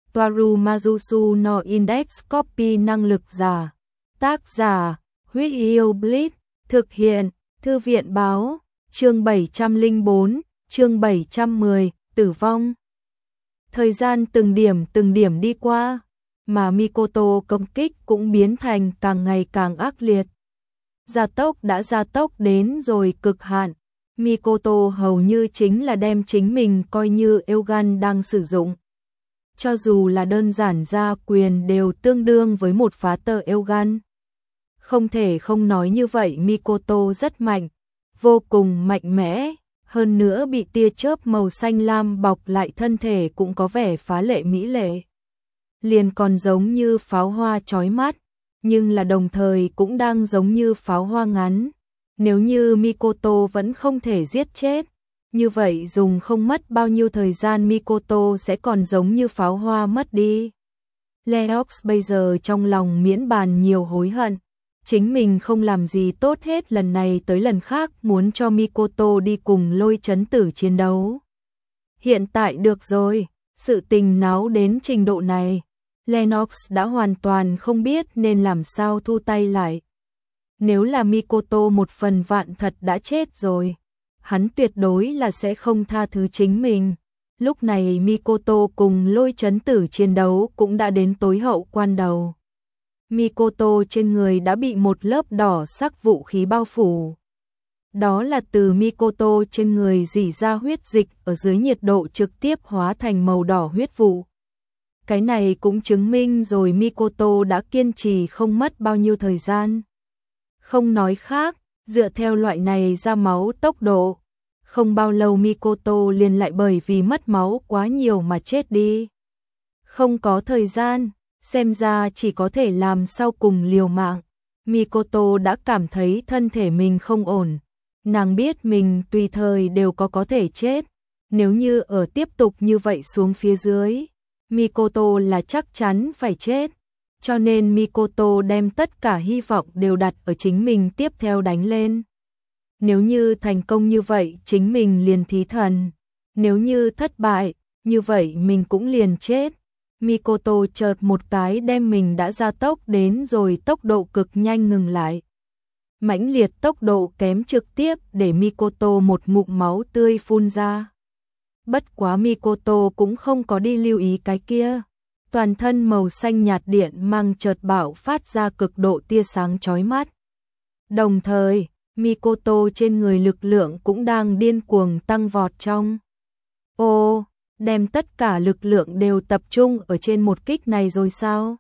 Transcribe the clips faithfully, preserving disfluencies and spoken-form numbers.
Toaru Majusu no Index Copy năng lực giả. Tác giả, Huyết Yêu Blitz, thực hiện, Thư viện báo, chương bảy trăm lẻ bốn, chương bảy trăm mười, tử vong. Thời gian từng điểm từng điểm đi qua, mà Mikoto công kích cũng biến thành càng ngày càng ác liệt. Gia tốc đã gia tốc đến rồi cực hạn, Mikoto hầu như chính là đem chính mình coi như yêu gan đang sử dụng. Cho dù là đơn giản gia quyền đều tương đương với một phá tờ yêu gan. Không thể không nói như vậy, Mikoto rất mạnh, vô cùng mạnh mẽ, hơn nữa bị tia chớp màu xanh lam bọc lại thân thể cũng có vẻ phá lệ mỹ lệ. Liền còn giống như pháo hoa chói mắt, nhưng là đồng thời cũng đang giống như pháo hoa ngắn. Nếu như Mikoto vẫn không thể giết chết, như vậy dùng không mất bao nhiêu thời gian Mikoto sẽ còn giống như pháo hoa mất đi. Lennox bây giờ trong lòng miễn bàn nhiều hối hận. Chính mình không làm gì tốt hết, lần này tới lần khác muốn cho Mikoto đi cùng Lôi Chấn Tử chiến đấu. Hiện tại được rồi, sự tình náo đến trình độ này, Lennox đã hoàn toàn không biết nên làm sao thu tay lại. Nếu là Mikoto một phần vạn thật đã chết rồi, hắn tuyệt đối là sẽ không tha thứ chính mình. Lúc này Mikoto cùng Lôi Chấn Tử chiến đấu cũng đã đến tối hậu quan đầu. Mikoto trên người đã bị một lớp đỏ sắc vũ khí bao phủ. Đó là từ Mikoto trên người rỉ ra huyết dịch ở dưới nhiệt độ trực tiếp hóa thành màu đỏ huyết vụ. Cái này cũng chứng minh rồi Mikoto đã kiên trì không mất bao nhiêu thời gian. Không nói khác, dựa theo loại này ra máu tốc độ, không bao lâu Mikoto liền lại bởi vì mất máu quá nhiều mà chết đi. Không có thời gian, xem ra chỉ có thể làm sau cùng liều mạng. Mikoto đã cảm thấy thân thể mình không ổn. Nàng biết mình tùy thời đều có có thể chết. Nếu như ở tiếp tục như vậy xuống phía dưới, Mikoto là chắc chắn phải chết. Cho nên Mikoto đem tất cả hy vọng đều đặt ở chính mình tiếp theo đánh lên. Nếu như thành công như vậy, chính mình liền thí thần. Nếu như thất bại, như vậy mình cũng liền chết. Mikoto chợt một cái đem mình đã gia tốc đến rồi tốc độ cực nhanh ngừng lại. Mãnh liệt tốc độ kém trực tiếp để Mikoto một ngụm máu tươi phun ra. Bất quá Mikoto cũng không có đi lưu ý cái kia. Toàn thân màu xanh nhạt điện mang chợt bạo phát ra cực độ tia sáng chói mắt. Đồng thời, Mikoto trên người lực lượng cũng đang điên cuồng tăng vọt trong. Ô, đem tất cả lực lượng đều tập trung ở trên một kích này rồi sao?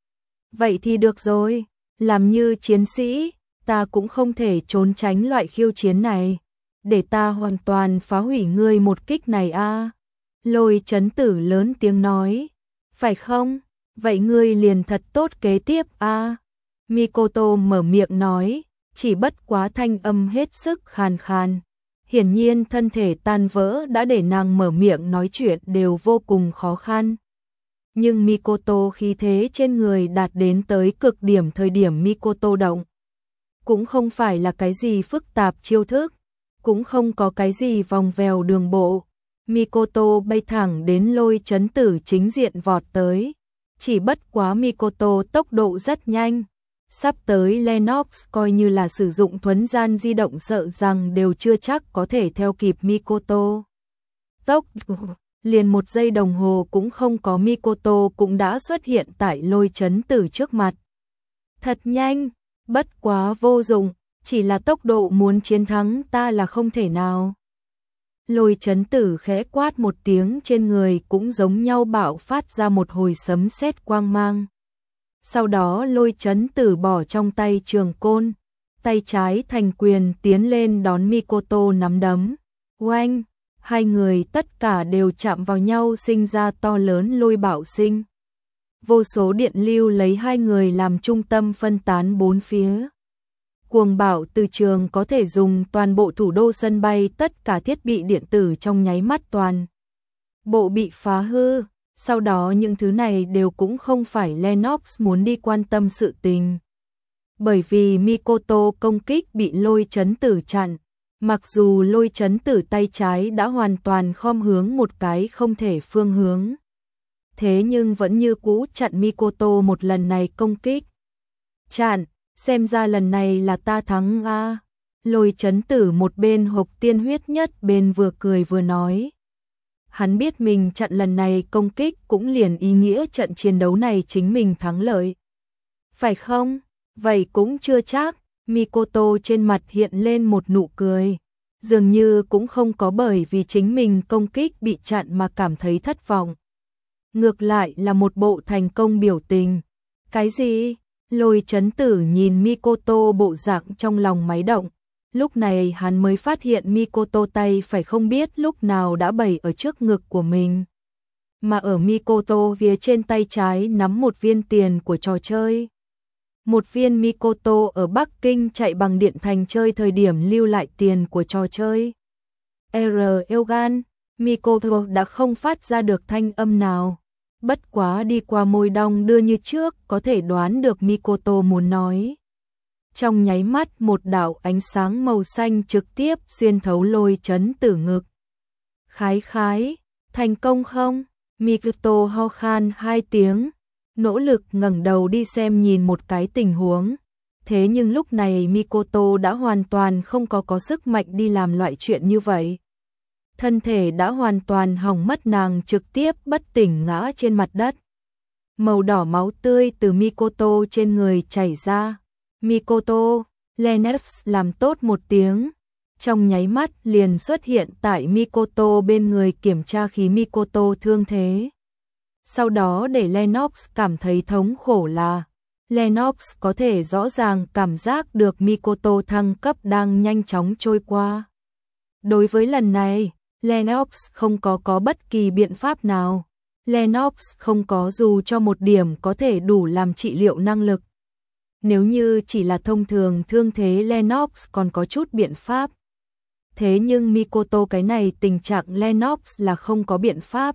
Vậy thì được rồi, làm như chiến sĩ, ta cũng không thể trốn tránh loại khiêu chiến này. Để ta hoàn toàn phá hủy ngươi một kích này a. Lôi Chấn Tử lớn tiếng nói. Phải không? Vậy ngươi liền thật tốt kế tiếp a. Mikoto mở miệng nói, chỉ bất quá thanh âm hết sức khàn khàn. Hiển nhiên thân thể tan vỡ đã để nàng mở miệng nói chuyện đều vô cùng khó khăn. Nhưng Mikoto khí thế trên người đạt đến tới cực điểm thời điểm Mikoto động. Cũng không phải là cái gì phức tạp chiêu thức, cũng không có cái gì vòng vèo đường bộ. Mikoto bay thẳng đến Lôi Chấn Tử chính diện vọt tới. Chỉ bất quá Mikoto tốc độ rất nhanh. Sắp tới Lennox coi như là sử dụng thuấn gian di động sợ rằng đều chưa chắc có thể theo kịp Mikoto. Tốc liền một giây đồng hồ cũng không có, Mikoto cũng đã xuất hiện tại Lôi Chấn Tử trước mặt. Thật nhanh, bất quá vô dụng, chỉ là tốc độ muốn chiến thắng ta là không thể nào. Lôi Chấn Tử khẽ quát một tiếng, trên người cũng giống nhau bạo phát ra một hồi sấm sét quang mang. Sau đó Lôi Chấn Tử bỏ trong tay trường côn, tay trái thành quyền tiến lên đón Mikoto nắm đấm. Oanh, hai người tất cả đều chạm vào nhau sinh ra to lớn lôi bạo sinh. Vô số điện lưu lấy hai người làm trung tâm phân tán bốn phía. Cuồng bạo từ trường có thể dùng toàn bộ thủ đô sân bay, tất cả thiết bị điện tử trong nháy mắt toàn bộ bị phá hư. Sau đó những thứ này đều cũng không phải Lennox muốn đi quan tâm sự tình. Bởi vì Mikoto công kích bị Lôi Chấn Tử chặn, mặc dù Lôi Chấn Tử tay trái đã hoàn toàn khom hướng một cái không thể phương hướng. thế nhưng vẫn như cũ chặn Mikoto một lần này công kích. Chặn, xem ra lần này là ta thắng a. Lôi chấn tử một bên hộp tiên huyết nhất bên vừa cười vừa nói. Hắn biết mình chặn lần này công kích cũng liền ý nghĩa trận chiến đấu này chính mình thắng lợi. Phải không? Vậy cũng chưa chắc. Mikoto trên mặt hiện lên một nụ cười. Dường như cũng không có bởi vì chính mình công kích bị chặn mà cảm thấy thất vọng. Ngược lại là một bộ thành công biểu tình. Cái gì? Lôi chấn tử nhìn Mikoto bộ dạng trong lòng máy động. Lúc này hắn mới phát hiện Mikoto tay phải không biết lúc nào đã bày ở trước ngực của mình. Mà ở Mikoto phía trên tay trái nắm một viên tiền của trò chơi. Một viên Mikoto ở Bắc Kinh chạy bằng điện thành chơi thời điểm lưu lại tiền của trò chơi. R. Elgan, Mikoto đã không phát ra được thanh âm nào. Bất quá đi qua môi đong đưa như trước có thể đoán được Mikoto muốn nói. Trong nháy mắt một đạo ánh sáng màu xanh trực tiếp xuyên thấu lôi chấn tử ngực. Khái khái, thành công không? Mikoto ho khan hai tiếng, nỗ lực ngẩng đầu đi xem nhìn một cái tình huống. Thế nhưng lúc này Mikoto đã hoàn toàn không có có sức mạnh đi làm loại chuyện như vậy. Thân thể đã hoàn toàn hỏng mất, nàng trực tiếp bất tỉnh ngã trên mặt đất. Màu đỏ máu tươi từ Mikoto trên người chảy ra. Mikoto, Lennox làm tốt một tiếng. Trong nháy mắt liền xuất hiện tại Mikoto bên người kiểm tra khí Mikoto thương thế. Sau đó để Lennox cảm thấy thống khổ là Lennox có thể rõ ràng cảm giác được Mikoto thăng cấp đang nhanh chóng trôi qua. Đối với lần này, Lennox không có có bất kỳ biện pháp nào. Lennox không có dù cho một điểm có thể đủ làm trị liệu năng lực. Nếu như chỉ là thông thường thương thế Lennox còn có chút biện pháp. Thế nhưng Mikoto cái này tình trạng Lennox là không có biện pháp.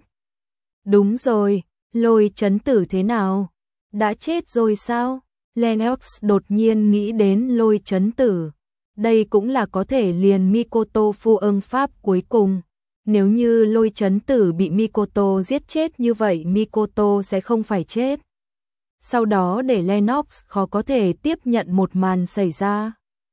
Đúng rồi, lôi chấn tử thế nào? Đã chết rồi sao? Lennox đột nhiên nghĩ đến lôi chấn tử. Đây cũng là có thể liền Mikoto phu ưng pháp cuối cùng. Nếu như lôi chấn tử bị Mikoto giết chết như vậy Mikoto sẽ không phải chết. Sau đó để Lennox khó có thể tiếp nhận một màn xảy ra.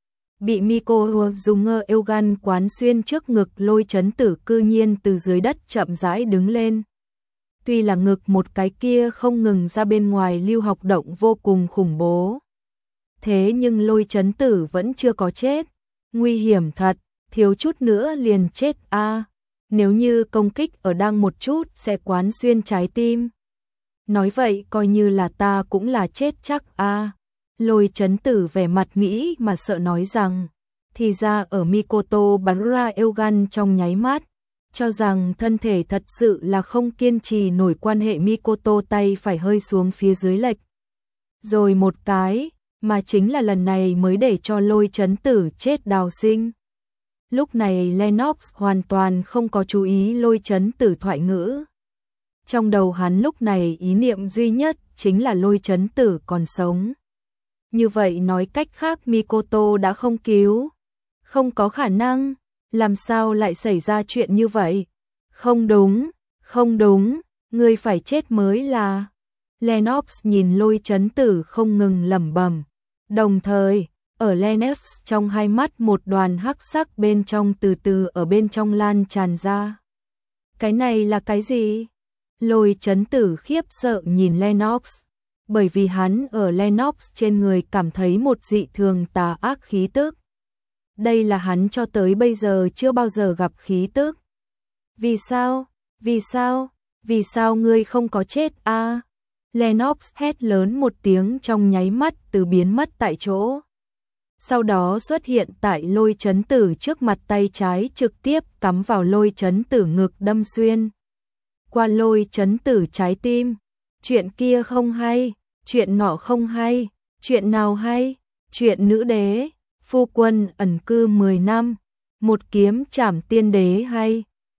Bị Mikoto dùng ngơ eo gan quán xuyên trước ngực, lôi chấn tử cư nhiên từ dưới đất chậm rãi đứng lên. Tuy là ngực một cái kia không ngừng ra bên ngoài lưu học động vô cùng khủng bố. Thế nhưng lôi chấn tử vẫn chưa có chết. Nguy hiểm thật, thiếu chút nữa liền chết a. À, nếu như công kích ở đang một chút sẽ quán xuyên trái tim. Nói vậy coi như là ta cũng là chết chắc a. À, lôi chấn tử vẻ mặt nghĩ mà sợ nói rằng. Thì ra ở Mikoto bắn ra eo gan trong nháy mắt. Cho rằng thân thể thật sự là không kiên trì nổi, quan hệ Mikoto tay phải hơi xuống phía dưới lệch. Rồi một cái, mà chính là lần này mới để cho lôi chấn tử chết đào sinh. Lúc này Lennox hoàn toàn không có chú ý lôi chấn tử thoại ngữ. Trong đầu hắn lúc này ý niệm duy nhất chính là lôi chấn tử còn sống. Như vậy nói cách khác Mikoto đã không cứu. Không có khả năng. Làm sao lại xảy ra chuyện như vậy? Không đúng, không đúng, ngươi phải chết mới là. Lennox nhìn lôi chấn tử không ngừng lẩm bẩm. Đồng thời, ở Lennox trong hai mắt một đoàn hắc sắc bên trong từ từ ở bên trong lan tràn ra. Cái này là cái gì? Lôi chấn tử khiếp sợ nhìn Lennox. Bởi vì hắn ở Lennox trên người cảm thấy một dị thường tà ác khí tức. Đây là hắn cho tới bây giờ chưa bao giờ gặp khí tức. Vì sao? Vì sao? Vì sao ngươi không có chết a? À? Lennox hét lớn một tiếng trong nháy mắt từ biến mất tại chỗ. Sau đó xuất hiện tại lôi chấn tử trước mặt, tay trái trực tiếp cắm vào lôi chấn tử ngực đâm xuyên. Qua lôi chấn tử trái tim. Chuyện kia không hay, chuyện nọ không hay, chuyện nào hay, chuyện nữ đế. Phu quân ẩn cư mười năm, một kiếm trảm tiên đế hay.